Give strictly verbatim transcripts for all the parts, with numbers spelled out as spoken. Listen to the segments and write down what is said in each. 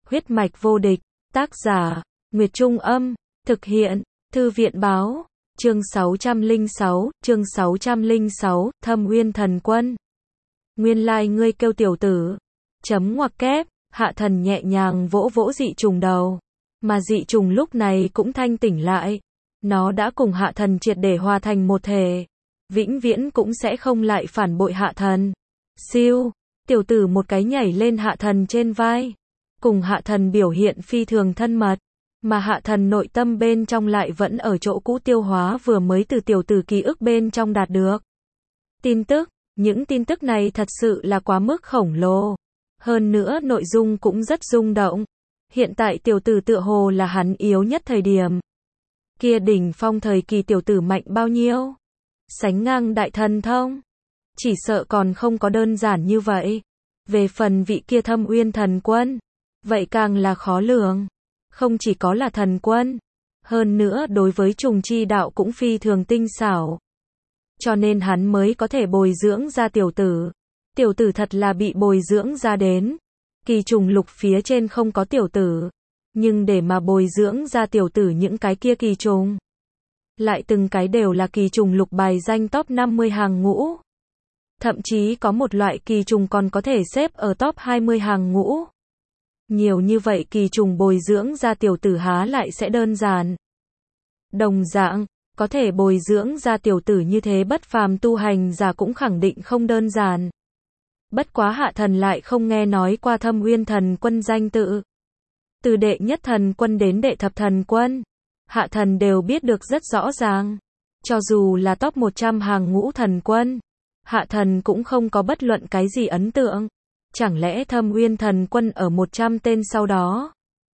Huyết mạch vô địch, tác giả, Nguyệt Trung Âm, thực hiện, Thư viện Báo, chương sáu trăm lẻ sáu, chương sáu trăm lẻ sáu, Thâm Uyên Thần Quân. Nguyên lai like ngươi kêu tiểu tử. Chấm ngoặc kép, Hạ Thần nhẹ nhàng vỗ vỗ dị trùng đầu. Mà dị trùng lúc này cũng thanh tỉnh lại. Nó đã cùng Hạ Thần triệt để hòa thành một thể. Vĩnh viễn cũng sẽ không lại phản bội Hạ Thần. Siêu, tiểu tử một cái nhảy lên Hạ Thần trên vai. Cùng Hạ Thần biểu hiện phi thường thân mật. Mà Hạ Thần nội tâm bên trong lại vẫn ở chỗ cũ tiêu hóa vừa mới từ tiểu tử ký ức bên trong đạt được. Tin tức, những tin tức này thật sự là quá mức khổng lồ. Hơn nữa nội dung cũng rất rung động. Hiện tại tiểu tử tựa hồ là hắn yếu nhất thời điểm. Kia đỉnh phong thời kỳ tiểu tử mạnh bao nhiêu? Sánh ngang đại thần thông? Chỉ sợ còn không có đơn giản như vậy. Về phần vị kia Thâm Uyên Thần Quân, vậy càng là khó lường. Không chỉ có là thần quân, hơn nữa đối với trùng chi đạo cũng phi thường tinh xảo. Cho nên hắn mới có thể bồi dưỡng ra tiểu tử. Tiểu tử thật là bị bồi dưỡng ra đến. Kỳ trùng lục phía trên không có tiểu tử. Nhưng để mà bồi dưỡng ra tiểu tử những cái kia kỳ trùng, lại từng cái đều là kỳ trùng lục bài danh top năm mươi hàng ngũ. Thậm chí có một loại kỳ trùng còn có thể xếp ở top hai mươi hàng ngũ. Nhiều như vậy kỳ trùng bồi dưỡng ra tiểu tử há lại sẽ đơn giản. Đồng dạng, có thể bồi dưỡng ra tiểu tử như thế bất phàm tu hành giả cũng khẳng định không đơn giản. Bất quá Hạ Thần lại không nghe nói qua Thâm Uyên Thần Quân danh tự. Từ đệ nhất thần quân đến đệ thập thần quân, Hạ Thần đều biết được rất rõ ràng. Cho dù là top một trăm hàng ngũ thần quân, Hạ Thần cũng không có bất luận cái gì ấn tượng. Chẳng lẽ Thâm Uyên Thần Quân ở một trăm tên sau đó?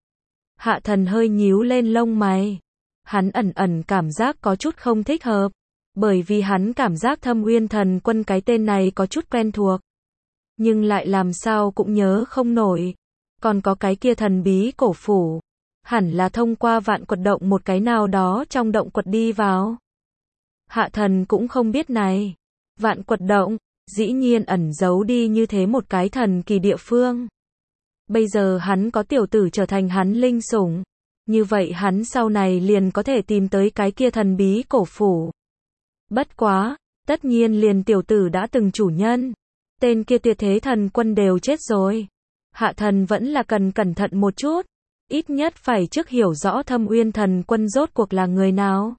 Hạ Thần hơi nhíu lên lông mày. Hắn ẩn ẩn cảm giác có chút không thích hợp. Bởi vì hắn cảm giác Thâm Uyên Thần Quân cái tên này có chút quen thuộc. Nhưng lại làm sao cũng nhớ không nổi. Còn có cái kia thần bí cổ phủ. Hẳn là thông qua vạn quật động một cái nào đó trong động quật đi vào. Hạ Thần cũng không biết này. Vạn quật động, dĩ nhiên ẩn giấu đi như thế một cái thần kỳ địa phương. Bây giờ hắn có tiểu tử trở thành hắn linh sủng. Như vậy hắn sau này liền có thể tìm tới cái kia thần bí cổ phủ. Bất quá, tất nhiên liền tiểu tử đã từng chủ nhân. Tên kia tuyệt thế thần quân đều chết rồi. Hạ Thần vẫn là cần cẩn thận một chút. Ít nhất phải trước hiểu rõ Thâm Uyên Thần Quân rốt cuộc là người nào.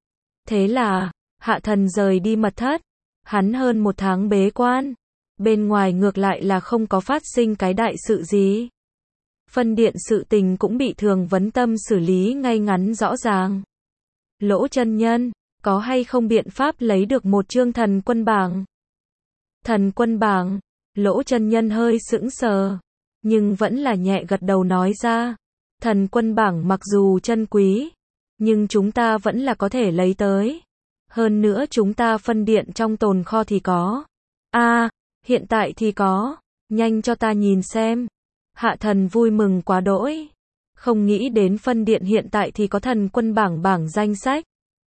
Thế là, Hạ Thần rời đi mật thất. Hắn hơn một tháng bế quan. Bên ngoài ngược lại là không có phát sinh cái đại sự gì. Phân điện sự tình cũng bị Thường Vấn Tâm xử lý ngay ngắn rõ ràng. Lỗ chân nhân, có hay không biện pháp lấy được một chương thần quân bảng? Thần quân bảng, Lỗ chân nhân hơi sững sờ. Nhưng vẫn là nhẹ gật đầu nói ra. Thần quân bảng mặc dù chân quý, nhưng chúng ta vẫn là có thể lấy tới. Hơn nữa chúng ta phân điện trong tồn kho thì có. A, à, hiện tại thì có. Nhanh cho ta nhìn xem. Hạ Thần vui mừng quá đỗi. Không nghĩ đến phân điện hiện tại thì có thần quân bảng bảng danh sách.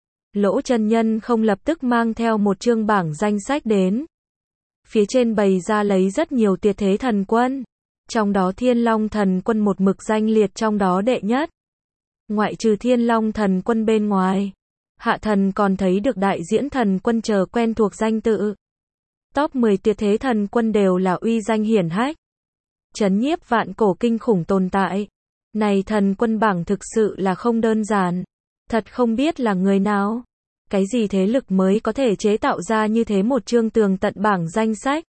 Lỗ chân nhân không lập tức mang theo một chương bảng danh sách đến. Phía trên bày ra lấy rất nhiều tuyệt thế thần quân. Trong đó Thiên Long Thần Quân một mực danh liệt trong đó đệ nhất. Ngoại trừ Thiên Long Thần Quân bên ngoài, Hạ Thần còn thấy được đại diễn thần quân chờ quen thuộc danh tự. Top mười tuyệt thế thần quân đều là uy danh hiển hách. Chấn nhiếp vạn cổ kinh khủng tồn tại. Này thần quân bảng thực sự là không đơn giản. Thật không biết là người nào. Cái gì thế lực mới có thể chế tạo ra như thế một chương tường tận bảng danh sách.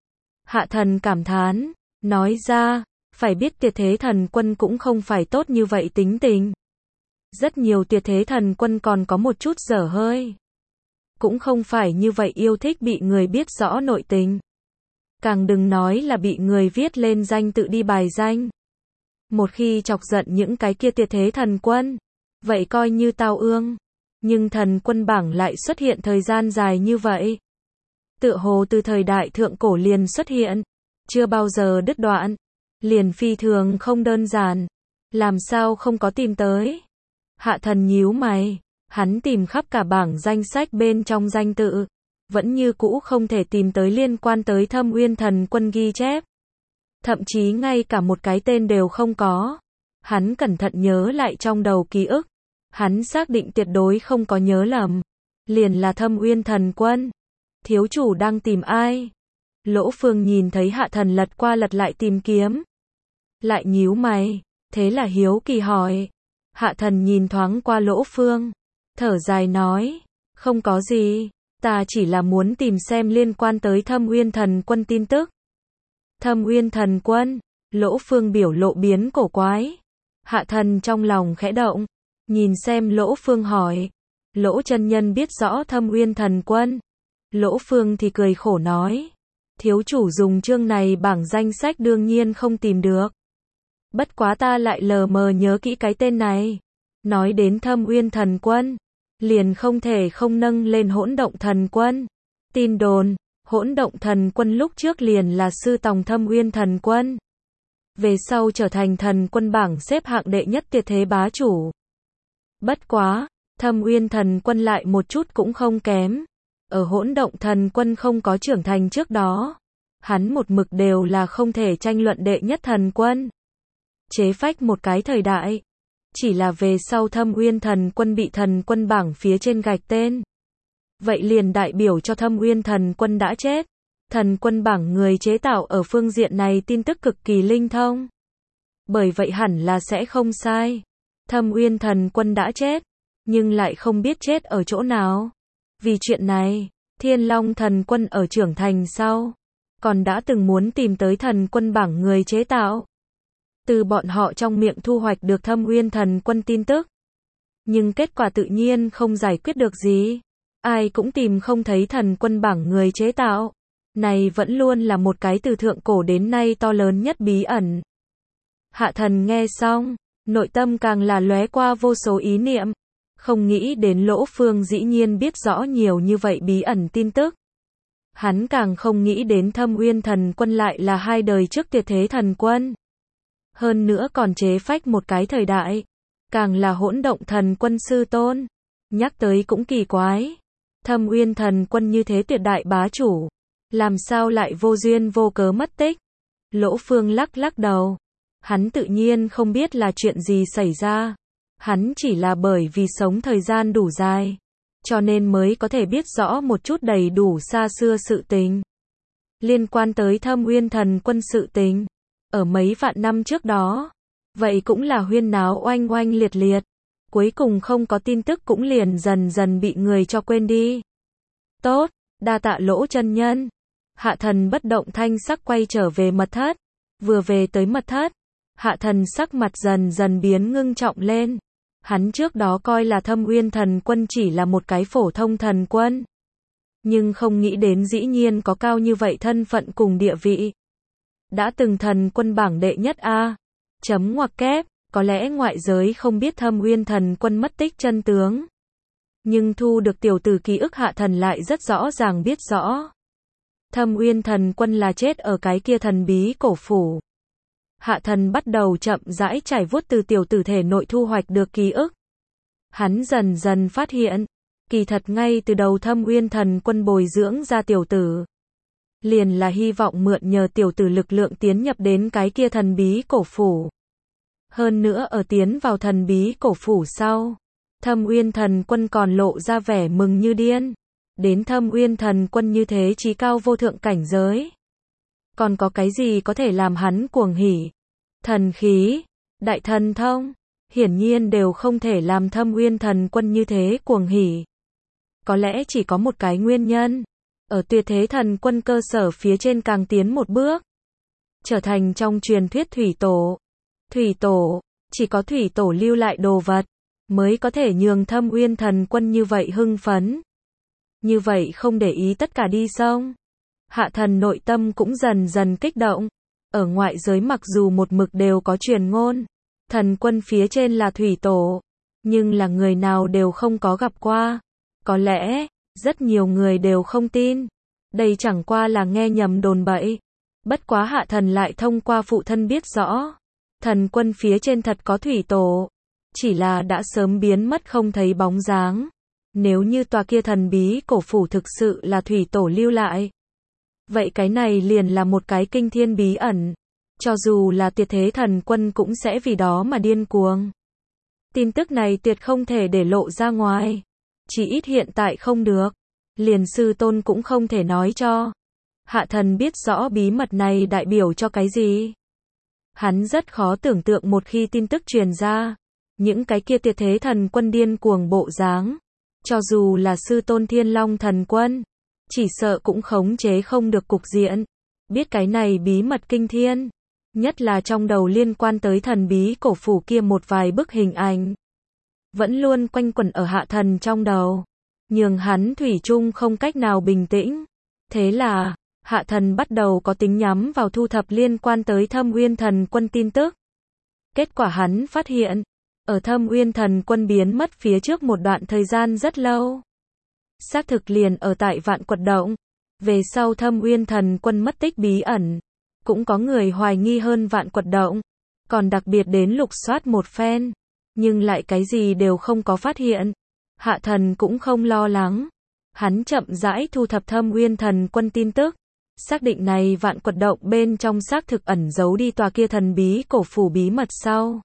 Hạ Thần cảm thán, nói ra, phải biết tuyệt thế thần quân cũng không phải tốt như vậy tính tình. Rất nhiều tuyệt thế thần quân còn có một chút dở hơi. Cũng không phải như vậy yêu thích bị người biết rõ nội tình. Càng đừng nói là bị người viết lên danh tự đi bài danh. Một khi chọc giận những cái kia tuyệt thế thần quân, vậy coi như tao ương. Nhưng thần quân bảng lại xuất hiện thời gian dài như vậy. Tựa hồ từ thời đại thượng cổ liền xuất hiện. Chưa bao giờ đứt đoạn. Liền phi thường không đơn giản. Làm sao không có tìm tới? Hạ Thần nhíu mày, hắn tìm khắp cả bảng danh sách bên trong danh tự, vẫn như cũ không thể tìm tới liên quan tới Thâm Uyên Thần Quân ghi chép. thậm chí ngay cả một cái tên đều không có. Hắn cẩn thận nhớ lại trong đầu ký ức, hắn xác định tuyệt đối không có nhớ lầm, liền là Thâm Uyên Thần Quân. Thiếu chủ đang tìm ai? Lỗ Phương nhìn thấy Hạ Thần lật qua lật lại tìm kiếm, lại nhíu mày, thế là hiếu kỳ hỏi. Hạ Thần nhìn thoáng qua Lỗ Phương, thở dài nói, không có gì, ta chỉ là muốn tìm xem liên quan tới Thâm Uyên Thần Quân tin tức. Thâm Uyên Thần Quân, Lỗ Phương biểu lộ biến cổ quái. Hạ Thần trong lòng khẽ động, nhìn xem Lỗ Phương hỏi, Lỗ chân nhân biết rõ Thâm Uyên Thần Quân? Lỗ Phương thì cười khổ nói, thiếu chủ dùng chương này bảng danh sách đương nhiên không tìm được. Bất quá ta lại lờ mờ nhớ kỹ cái tên này. Nói đến Thâm Uyên Thần Quân, liền không thể không nâng lên Hỗn Động Thần Quân. Tin đồn, Hỗn Động Thần Quân lúc trước liền là sư tòng Thâm Uyên Thần Quân, về sau trở thành thần quân bảng xếp hạng đệ nhất tuyệt thế bá chủ. Bất quá, Thâm Uyên Thần Quân lại một chút cũng không kém. Ở Hỗn Động Thần Quân không có trưởng thành trước đó, hắn một mực đều là không thể tranh luận đệ nhất thần quân. Chế phách một cái thời đại. Chỉ là về sau Thâm Uyên Thần Quân bị thần quân bảng phía trên gạch tên, vậy liền đại biểu cho Thâm Uyên Thần Quân đã chết. Thần quân bảng người chế tạo ở phương diện này tin tức cực kỳ linh thông, bởi vậy hẳn là sẽ không sai. Thâm Uyên Thần Quân đã chết, nhưng lại không biết chết ở chỗ nào. Vì chuyện này, Thiên Long Thần Quân ở trưởng thành sau, còn đã từng muốn tìm tới thần quân bảng người chế tạo, từ bọn họ trong miệng thu hoạch được Thâm Uyên Thần Quân tin tức. Nhưng kết quả tự nhiên không giải quyết được gì. Ai cũng tìm không thấy thần quân bảng người chế tạo. Này vẫn luôn là một cái từ thượng cổ đến nay to lớn nhất bí ẩn. Hạ Thần nghe xong, nội tâm càng là lóe qua vô số ý niệm. Không nghĩ đến Lỗ Phương dĩ nhiên biết rõ nhiều như vậy bí ẩn tin tức. Hắn càng không nghĩ đến Thâm Uyên Thần Quân lại là hai đời trước tuyệt thế thần quân. Hơn nữa còn chế phách một cái thời đại, càng là Hỗn Động Thần Quân sư tôn. Nhắc tới cũng kỳ quái, Thâm Uyên Thần Quân như thế tuyệt đại bá chủ, làm sao lại vô duyên vô cớ mất tích? Lỗ Phương lắc lắc đầu, hắn tự nhiên không biết là chuyện gì xảy ra. Hắn chỉ là bởi vì sống thời gian đủ dài, cho nên mới có thể biết rõ một chút đầy đủ xa xưa sự tình. Liên quan tới Thâm Uyên Thần Quân sự tình, ở mấy vạn năm trước đó, vậy cũng là huyên náo oanh oanh liệt liệt. Cuối cùng không có tin tức cũng liền dần dần bị người cho quên đi. Tốt, đa tạ Lỗ chân nhân. Hạ Thần bất động thanh sắc quay trở về mật thất. Vừa về tới mật thất, Hạ Thần sắc mặt dần dần biến ngưng trọng lên. Hắn trước đó coi là Thâm Uyên Thần Quân chỉ là một cái phổ thông thần quân, nhưng không nghĩ đến dĩ nhiên có cao như vậy thân phận cùng địa vị. Đã từng thần quân bảng đệ nhất A. Chấm ngoặc kép, có lẽ ngoại giới không biết Thâm Uyên Thần Quân mất tích chân tướng, nhưng thu được tiểu tử ký ức Hạ Thần lại rất rõ ràng biết rõ. Thâm Uyên Thần Quân là chết ở cái kia thần bí cổ phủ. Hạ Thần bắt đầu chậm rãi trải vuốt từ tiểu tử thể nội thu hoạch được ký ức. Hắn dần dần phát hiện, kỳ thật ngay từ đầu Thâm Uyên Thần Quân bồi dưỡng ra tiểu tử, liền là hy vọng mượn nhờ tiểu tử lực lượng tiến nhập đến cái kia thần bí cổ phủ. Hơn nữa ở tiến vào thần bí cổ phủ sau, Thâm Uyên Thần Quân còn lộ ra vẻ mừng như điên. Đến Thâm Uyên Thần Quân như thế chí cao vô thượng cảnh giới, còn có cái gì có thể làm hắn cuồng hỉ? Thần khí, đại thần thông, hiển nhiên đều không thể làm Thâm Uyên Thần Quân như thế cuồng hỉ. Có lẽ chỉ có một cái nguyên nhân, ở tuyệt thế thần quân cơ sở phía trên càng tiến một bước, trở thành trong truyền thuyết thủy tổ. Thủy tổ, chỉ có thủy tổ lưu lại đồ vật, mới có thể nhường Thâm Uyên Thần Quân như vậy hưng phấn. Như vậy không để ý tất cả đi xong. Hạ Thần nội tâm cũng dần dần kích động. Ở ngoại giới mặc dù một mực đều có truyền ngôn, thần quân phía trên là thủy tổ, nhưng là người nào đều không có gặp qua. Có lẽ, rất nhiều người đều không tin. Đây chẳng qua là nghe nhầm đồn bậy. Bất quá Hạ Thần lại thông qua phụ thân biết rõ, thần quân phía trên thật có thủy tổ, chỉ là đã sớm biến mất không thấy bóng dáng. Nếu như tòa kia thần bí cổ phủ thực sự là thủy tổ lưu lại, vậy cái này liền là một cái kinh thiên bí ẩn. Cho dù là tuyệt thế thần quân cũng sẽ vì đó mà điên cuồng. Tin tức này tuyệt không thể để lộ ra ngoài. Chỉ ít hiện tại không được. Liền sư tôn cũng không thể nói cho. Hạ thần biết rõ bí mật này đại biểu cho cái gì. Hắn rất khó tưởng tượng một khi tin tức truyền ra, những cái kia tuyệt thế thần quân điên cuồng bộ dáng, cho dù là sư tôn Thiên Long thần quân, chỉ sợ cũng khống chế không được cục diện. Biết cái này bí mật kinh thiên, nhất là trong đầu liên quan tới thần bí cổ phủ kia một vài bức hình ảnh, vẫn luôn quanh quẩn ở hạ thần trong đầu, nhường hắn thủy chung không cách nào bình tĩnh. Thế là, hạ thần bắt đầu có tính nhắm vào thu thập liên quan tới Thâm Uyên thần quân tin tức. Kết quả hắn phát hiện, ở Thâm Uyên thần quân biến mất phía trước một đoạn thời gian rất lâu. Xác thực liền ở tại Vạn Quật Động. Về sau Thâm Uyên thần quân mất tích bí ẩn, cũng có người hoài nghi hơn Vạn Quật Động, còn đặc biệt đến lục soát một phen, nhưng lại cái gì đều không có phát hiện. Hạ thần cũng không lo lắng. Hắn chậm rãi thu thập Thâm Uyên thần quân tin tức, xác định này Vạn Quật Động bên trong xác thực ẩn giấu đi tòa kia thần bí cổ phủ bí mật sau.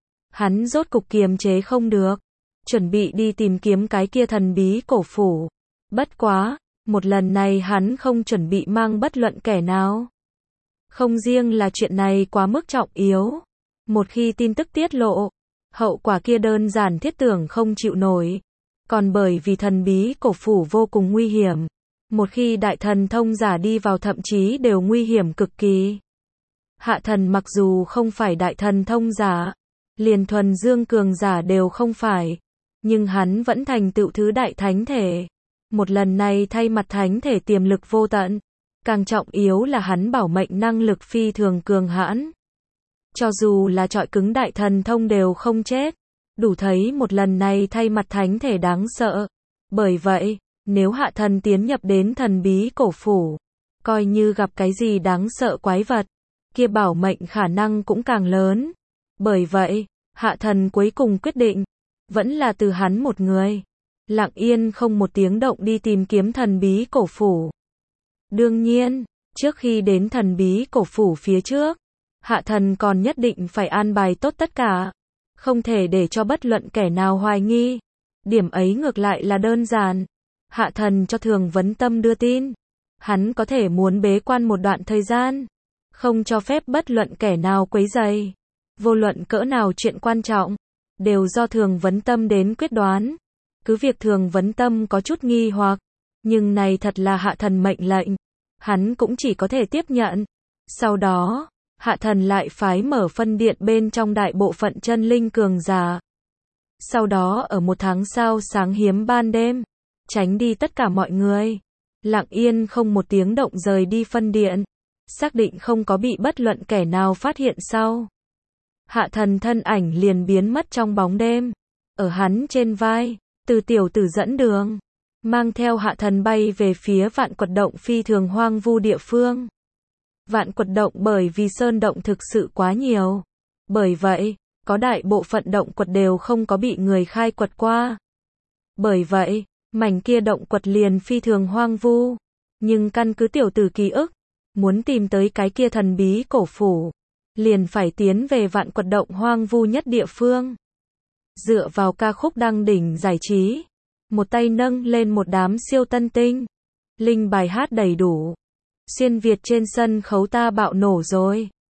Hắn rốt cục kiềm chế không được, chuẩn bị đi tìm kiếm cái kia thần bí cổ phủ. Bất quá, một lần này hắn không chuẩn bị mang bất luận kẻ nào. Không riêng là chuyện này quá mức trọng yếu, một khi tin tức tiết lộ, hậu quả kia đơn giản thiết tưởng không chịu nổi. Còn bởi vì thần bí cổ phủ vô cùng nguy hiểm, một khi đại thần thông giả đi vào thậm chí đều nguy hiểm cực kỳ. Hạ thần mặc dù không phải đại thần thông giả, liền thuần dương cường giả đều không phải, nhưng hắn vẫn thành tựu thứ đại thánh thể. Một lần này thay mặt thánh thể tiềm lực vô tận, càng trọng yếu là hắn bảo mệnh năng lực phi thường cường hãn. Cho dù là trọi cứng đại thần thông đều không chết, đủ thấy một lần này thay mặt thánh thể đáng sợ. Bởi vậy, nếu hạ thần tiến nhập đến thần bí cổ phủ, coi như gặp cái gì đáng sợ quái vật, kia bảo mệnh khả năng cũng càng lớn. Bởi vậy, hạ thần cuối cùng quyết định, vẫn là từ hắn một người, lặng yên không một tiếng động đi tìm kiếm thần bí cổ phủ. Đương nhiên, trước khi đến thần bí cổ phủ phía trước, hạ thần còn nhất định phải an bài tốt tất cả, không thể để cho bất luận kẻ nào hoài nghi. Điểm ấy ngược lại là đơn giản. Hạ thần cho Thường Vấn Tâm đưa tin, hắn có thể muốn bế quan một đoạn thời gian, không cho phép bất luận kẻ nào quấy rầy. Vô luận cỡ nào chuyện quan trọng, đều do Thường Vấn Tâm đến quyết đoán. Cứ việc Thường Vấn Tâm có chút nghi hoặc, nhưng này thật là hạ thần mệnh lệnh, hắn cũng chỉ có thể tiếp nhận. Sau đó, hạ thần lại phái mở phân điện bên trong đại bộ phận chân linh cường giả. Sau đó ở một tháng sau sáng hiếm ban đêm, tránh đi tất cả mọi người, lặng yên không một tiếng động rời đi phân điện, xác định không có bị bất luận kẻ nào phát hiện sau. Hạ thần thân ảnh liền biến mất trong bóng đêm, ở hắn trên vai, Từ tiểu tử dẫn đường, mang theo hạ thần bay về phía Vạn Quật Động phi thường hoang vu địa phương. Vạn Quật Động bởi vì sơn động thực sự quá nhiều, bởi vậy, có đại bộ phận động quật đều không có bị người khai quật qua. Bởi vậy, mảnh kia động quật liền phi thường hoang vu, nhưng căn cứ tiểu tử ký ức, muốn tìm tới cái kia thần bí cổ phủ, liền phải tiến về Vạn Quật Động hoang vu nhất địa phương. Dựa vào ca khúc đăng đỉnh giải trí, một tay nâng lên một đám siêu tân tinh, linh bài hát đầy đủ, xuyên Việt trên sân khấu ta bạo nổ rồi.